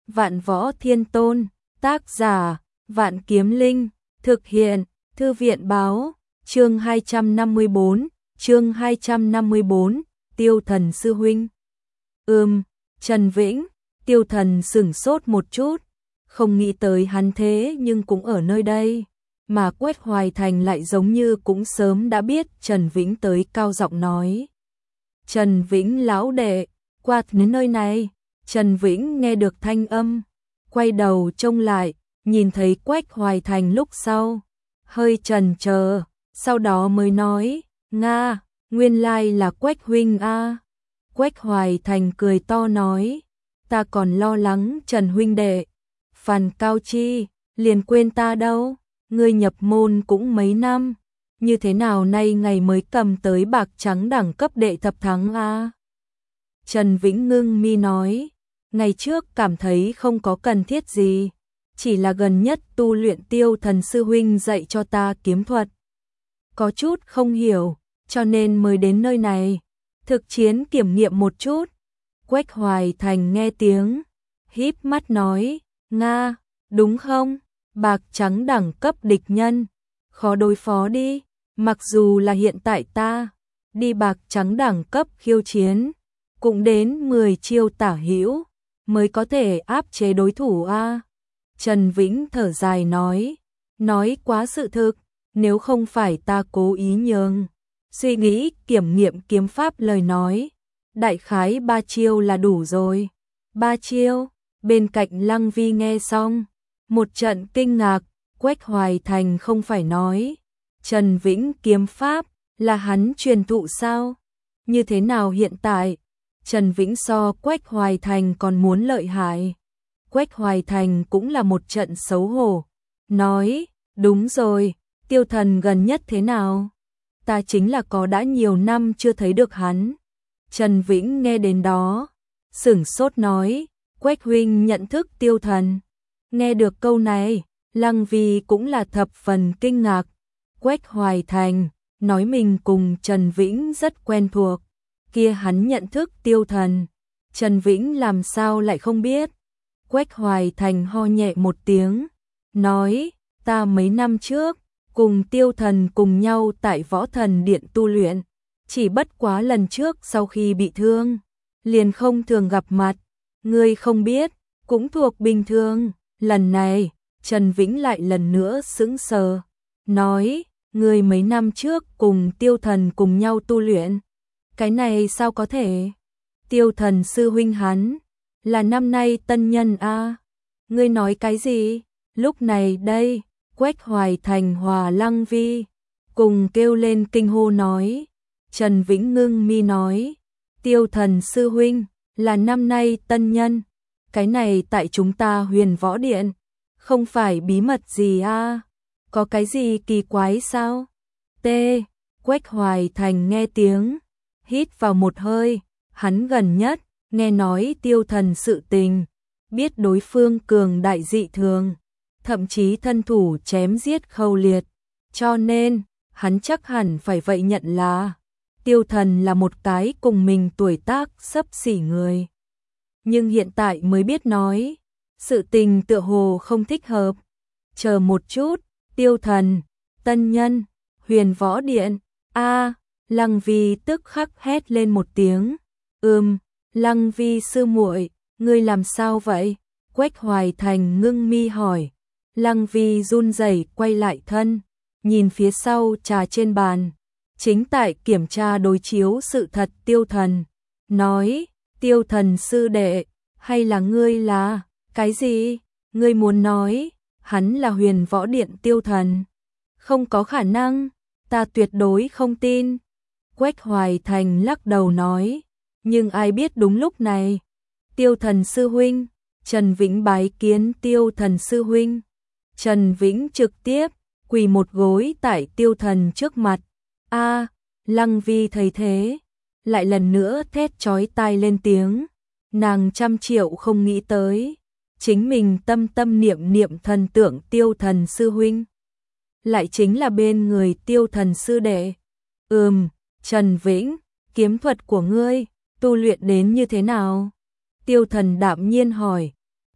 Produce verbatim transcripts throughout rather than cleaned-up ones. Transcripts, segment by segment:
Vạn Võ Thiên Tôn, tác giả, Vạn Kiếm Linh, thực hiện, Thư viện báo, chương hai trăm năm mươi bốn, chương hai trăm năm mươi bốn, Tiêu Thần sư huynh. Ừm, Trần Vĩnh, Tiêu Thần sửng sốt một chút, không nghĩ tới hắn thế nhưng cũng ở nơi đây, mà Quách Hoài Thành lại giống như cũng sớm đã biết Trần Vĩnh tới, cao giọng nói. Trần Vĩnh lão đệ, qua đến nơi này. Trần Vĩnh nghe được thanh âm, quay đầu trông lại, nhìn thấy Quách Hoài Thành lúc sau, hơi chần chờ, sau đó mới nói, Nga, nguyên lai là Quách huynh a. Quách Hoài Thành cười to nói, ta còn lo lắng Trần huynh đệ, Phàn Cao Chi, liền quên ta đâu, ngươi nhập môn cũng mấy năm, như thế nào nay ngày mới cầm tới bạc trắng đẳng cấp đệ thập thắng a. Trần Vĩnh ngưng mi nói, ngày trước cảm thấy không có cần thiết gì, chỉ là gần nhất tu luyện Tiêu Thần sư huynh dạy cho ta kiếm thuật. Có chút không hiểu, cho nên mới đến nơi này, thực chiến kiểm nghiệm một chút. Quách Hoài Thành nghe tiếng, híp mắt nói, Nga, đúng không? Bạc trắng đẳng cấp địch nhân, khó đối phó đi, mặc dù là hiện tại ta, đi bạc trắng đẳng cấp khiêu chiến, cũng đến mười chiêu tả hữu mới có thể áp chế đối thủ a. Trần Vĩnh thở dài nói, nói quá sự thực, nếu không phải ta cố ý nhường, suy nghĩ kiểm nghiệm kiếm pháp lời nói, đại khái ba chiêu là đủ rồi. Ba chiêu, bên cạnh Lăng Vi nghe xong, một trận kinh ngạc, Quách Hoài Thành không phải nói, Trần Vĩnh kiếm pháp là hắn truyền thụ sao? Như thế nào hiện tại? Trần Vĩnh so Quách Hoài Thành còn muốn lợi hại. Quách Hoài Thành cũng là một trận xấu hổ, nói, đúng rồi, Tiêu Thần gần nhất thế nào? Ta chính là có đã nhiều năm chưa thấy được hắn. Trần Vĩnh nghe đến đó, sửng sốt nói, Quách huynh nhận thức Tiêu Thần. Nghe được câu này, Lăng Vi cũng là thập phần kinh ngạc. Quách Hoài Thành nói mình cùng Trần Vĩnh rất quen thuộc, kia hắn nhận thức Tiêu Thần, Trần Vĩnh làm sao lại không biết? Quách Hoài Thành ho nhẹ một tiếng, nói, ta mấy năm trước, cùng Tiêu Thần cùng nhau tại Võ Thần Điện tu luyện, chỉ bất quá lần trước sau khi bị thương, liền không thường gặp mặt, ngươi không biết, cũng thuộc bình thường. Lần này, Trần Vĩnh lại lần nữa sững sờ, nói, ngươi mấy năm trước cùng Tiêu Thần cùng nhau tu luyện, cái này sao có thể? Tiêu Thần sư huynh hắn là năm nay tân nhân a. Ngươi nói cái gì? Lúc này đây, Quách Hoài Thành hòa Lăng Vi cùng kêu lên kinh hô nói. Trần Vĩnh ngưng mi nói, Tiêu Thần sư huynh là năm nay tân nhân, cái này tại chúng ta Huyền Võ Điện, không phải bí mật gì a? Có cái gì kỳ quái sao? T. Quách Hoài Thành nghe tiếng, hít vào một hơi, hắn gần nhất nghe nói Tiêu Thần sự tình, biết đối phương cường đại dị thường, thậm chí thân thủ chém giết khâu liệt, cho nên hắn chắc hẳn phải vậy nhận là Tiêu Thần là một cái cùng mình tuổi tác xấp xỉ người. Nhưng hiện tại mới biết nói, sự tình tựa hồ không thích hợp. Chờ một chút, Tiêu Thần, tân nhân, Huyền Võ Điện, a. Lăng Vi tức khắc hét lên một tiếng. Ừm, Lăng Vi sư muội, ngươi làm sao vậy? Quách Hoài Thành ngưng mi hỏi. Lăng Vi run rẩy quay lại thân, nhìn phía sau trà trên bàn, chính tại kiểm tra đối chiếu sự thật Tiêu Thần, nói, Tiêu Thần sư đệ, hay là ngươi là, cái gì? Ngươi muốn nói, hắn là Huyền Võ Điện Tiêu Thần? Không có khả năng, ta tuyệt đối không tin. Quách Hoài Thành lắc đầu nói, nhưng ai biết đúng lúc này, Tiêu Thần sư huynh, Trần Vĩnh bái kiến Tiêu Thần sư huynh. Trần Vĩnh trực tiếp quỳ một gối tại Tiêu Thần trước mặt. A, Lăng Vi thấy thế, lại lần nữa thét chói tai lên tiếng. Nàng trăm triệu không nghĩ tới, chính mình tâm tâm niệm niệm thần tượng Tiêu Thần sư huynh, lại chính là bên người Tiêu Thần sư đệ. Ừm, Trần Vĩnh, kiếm thuật của ngươi tu luyện đến như thế nào? Tiêu Thần đạm nhiên hỏi.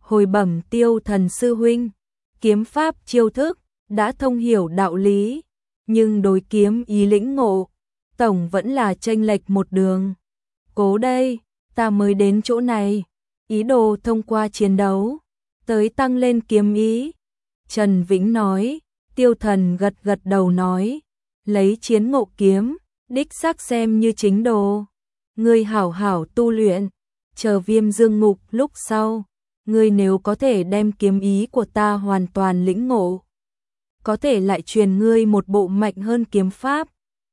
hồi bẩm Tiêu Thần sư huynh, kiếm pháp chiêu thức, đã thông hiểu đạo lý, nhưng đối kiếm ý lĩnh ngộ, tổng vẫn là chênh lệch một đường. Cố đây, ta mới đến chỗ này, ý đồ thông qua chiến đấu, tới tăng lên kiếm ý. Trần Vĩnh nói, Tiêu Thần gật gật đầu nói, lấy chiến ngộ kiếm, đích xác xem như chính đồ. Ngươi hảo hảo tu luyện, chờ Viêm Dương Ngục lúc sau, ngươi nếu có thể đem kiếm ý của ta hoàn toàn lĩnh ngộ, có thể lại truyền ngươi một bộ mạnh hơn kiếm pháp.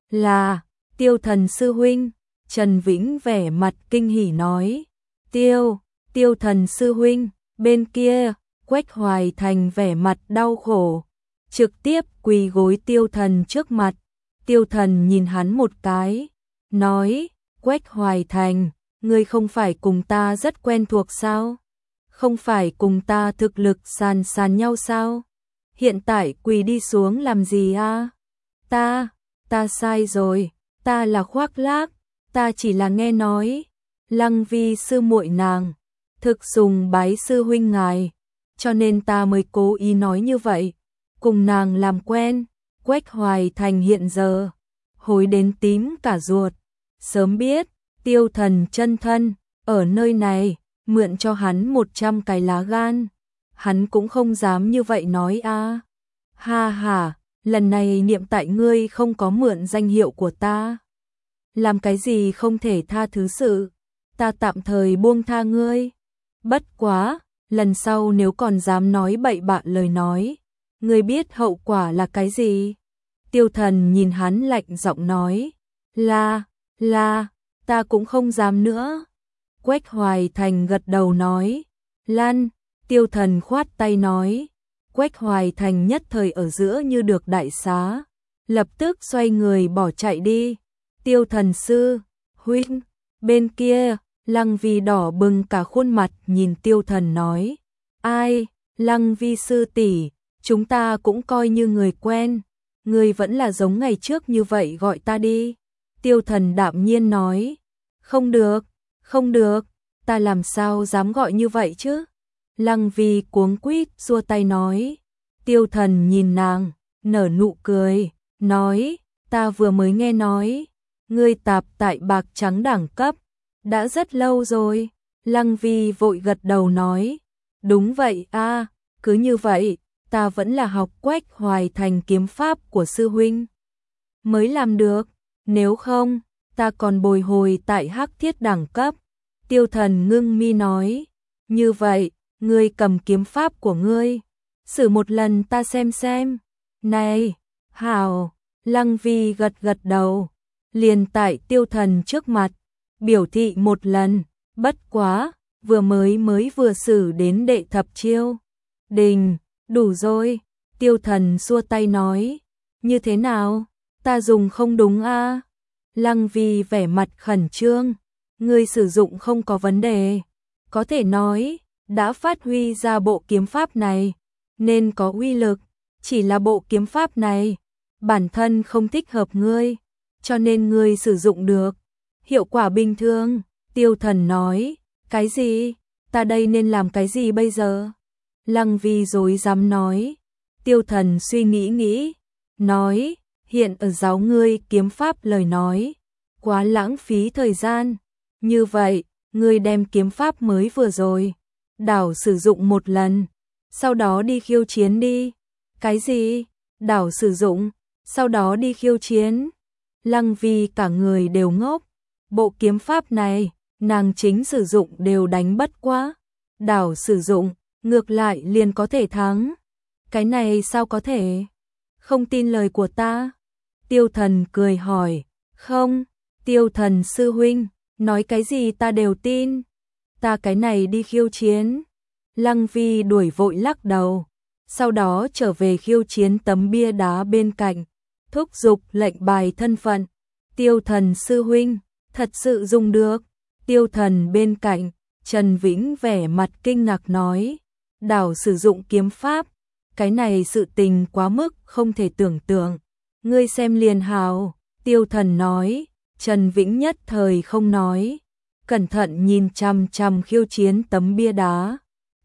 Là, Tiêu Thần sư huynh. Trần Vĩnh vẻ mặt kinh hỉ nói, Tiêu, Tiêu Thần sư huynh. Bên kia, Quách Hoài Thành vẻ mặt đau khổ, trực tiếp quỳ gối Tiêu Thần trước mặt. Tiêu Thần nhìn hắn một cái, nói, Quách Hoài Thành, ngươi không phải cùng ta rất quen thuộc sao? Không phải cùng ta thực lực sàn sàn nhau sao? Hiện tại quỳ đi xuống làm gì a? Ta, ta sai rồi, ta là khoác lác, ta chỉ là nghe nói, Lăng Vi sư muội nàng thực sùng bái sư huynh ngài, cho nên ta mới cố ý nói như vậy, cùng nàng làm quen. Quách Hoài Thành hiện giờ hối đến tím cả ruột, sớm biết Tiêu Thần chân thân ở nơi này, mượn cho hắn một trăm cái lá gan, hắn cũng không dám như vậy nói a. Ha ha, lần này niệm tại ngươi không có mượn danh hiệu của ta, làm cái gì không thể tha thứ sự, ta tạm thời buông tha ngươi. Bất quá, lần sau nếu còn dám nói bậy bạ lời nói, ngươi biết hậu quả là cái gì? Tiêu Thần nhìn hắn lạnh giọng nói, là, là, ta cũng không dám nữa. Quách Hoài Thành gật đầu nói, Lan. Tiêu Thần khoát tay nói, Quách Hoài Thành nhất thời ở giữa như được đại xá, lập tức xoay người bỏ chạy đi. Tiêu Thần sư huynh. Bên kia, Lăng Vi đỏ bừng cả khuôn mặt nhìn Tiêu Thần nói, ai, Lăng Vi sư tỷ, chúng ta cũng coi như người quen, ngươi vẫn là giống ngày trước như vậy gọi ta đi. Tiêu Thần đạm nhiên nói, không được, không được, ta làm sao dám gọi như vậy chứ? Lăng Vi cuống quýt xua tay nói. Tiêu Thần nhìn nàng, nở nụ cười, nói, ta vừa mới nghe nói, ngươi tạp tại bạc trắng đẳng cấp, đã rất lâu rồi. Lăng Vi vội gật đầu nói, đúng vậy a, cứ như vậy, ta vẫn là học Quách Hoài Thành kiếm pháp của sư huynh mới làm được, nếu không, ta còn bồi hồi tại hắc thiết đẳng cấp. Tiêu Thần ngưng mi nói, như vậy, ngươi cầm kiếm pháp của ngươi, sử một lần ta xem xem. Này, hảo. Lăng Vi gật gật đầu, liền tại Tiêu Thần trước mặt, biểu thị một lần, bất quá, vừa mới mới vừa sử đến đệ thập chiêu. Đình, đủ rồi. Tiêu Thần xua tay nói, như thế nào, ta dùng không đúng a? Lăng Vi vẻ mặt khẩn trương, ngươi sử dụng không có vấn đề, có thể nói, đã phát huy ra bộ kiếm pháp này, nên có uy lực, chỉ là bộ kiếm pháp này, bản thân không thích hợp ngươi, cho nên ngươi sử dụng được hiệu quả bình thường. Tiêu Thần nói, cái gì, ta đây nên làm cái gì bây giờ? Lăng Vi rối rắm nói. Tiêu Thần suy nghĩ nghĩ, nói, hiện ở giáo ngươi kiếm pháp lời nói, quá lãng phí thời gian, như vậy, ngươi đem kiếm pháp mới vừa rồi, đảo sử dụng một lần, sau đó đi khiêu chiến đi. Cái gì? Đảo sử dụng, sau đó đi khiêu chiến? Lăng Vi cả người đều ngốc, bộ kiếm pháp này, nàng chính sử dụng đều đánh bất quá, đảo sử dụng, ngược lại liền có thể thắng. Cái này sao có thể? Không tin lời của ta? Tiêu Thần cười hỏi, không, Tiêu Thần sư huynh, nói cái gì ta đều tin, ta cái này đi khiêu chiến. Lăng Vi đuổi vội lắc đầu, sau đó trở về khiêu chiến tấm bia đá bên cạnh, thúc giục lệnh bài thân phận. Tiêu Thần sư huynh, thật sự dùng được. Tiêu Thần bên cạnh, Trần Vĩnh vẻ mặt kinh ngạc nói, đảo sử dụng kiếm pháp, cái này sự tình quá mức không thể tưởng tượng, ngươi xem liền hào. Tiêu Thần nói. Trần Vĩnh nhất thời không nói, cẩn thận nhìn chằm chằm khiêu chiến tấm bia đá.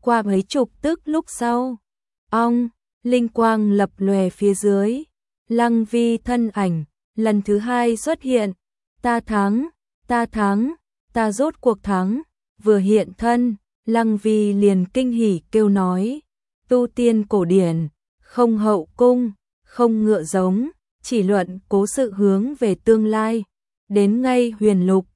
Qua mấy chục tức lúc sau, ong, linh quang lập lòe phía dưới, Lăng Vi thân ảnh lần thứ hai xuất hiện, ta thắng, ta thắng, ta rốt cuộc thắng, vừa hiện thân, Lăng Vi liền kinh hỉ kêu nói, tu tiên cổ điển, không hậu cung, không ngựa giống, chỉ luận cố sự hướng về tương lai, đến ngay huyền lục,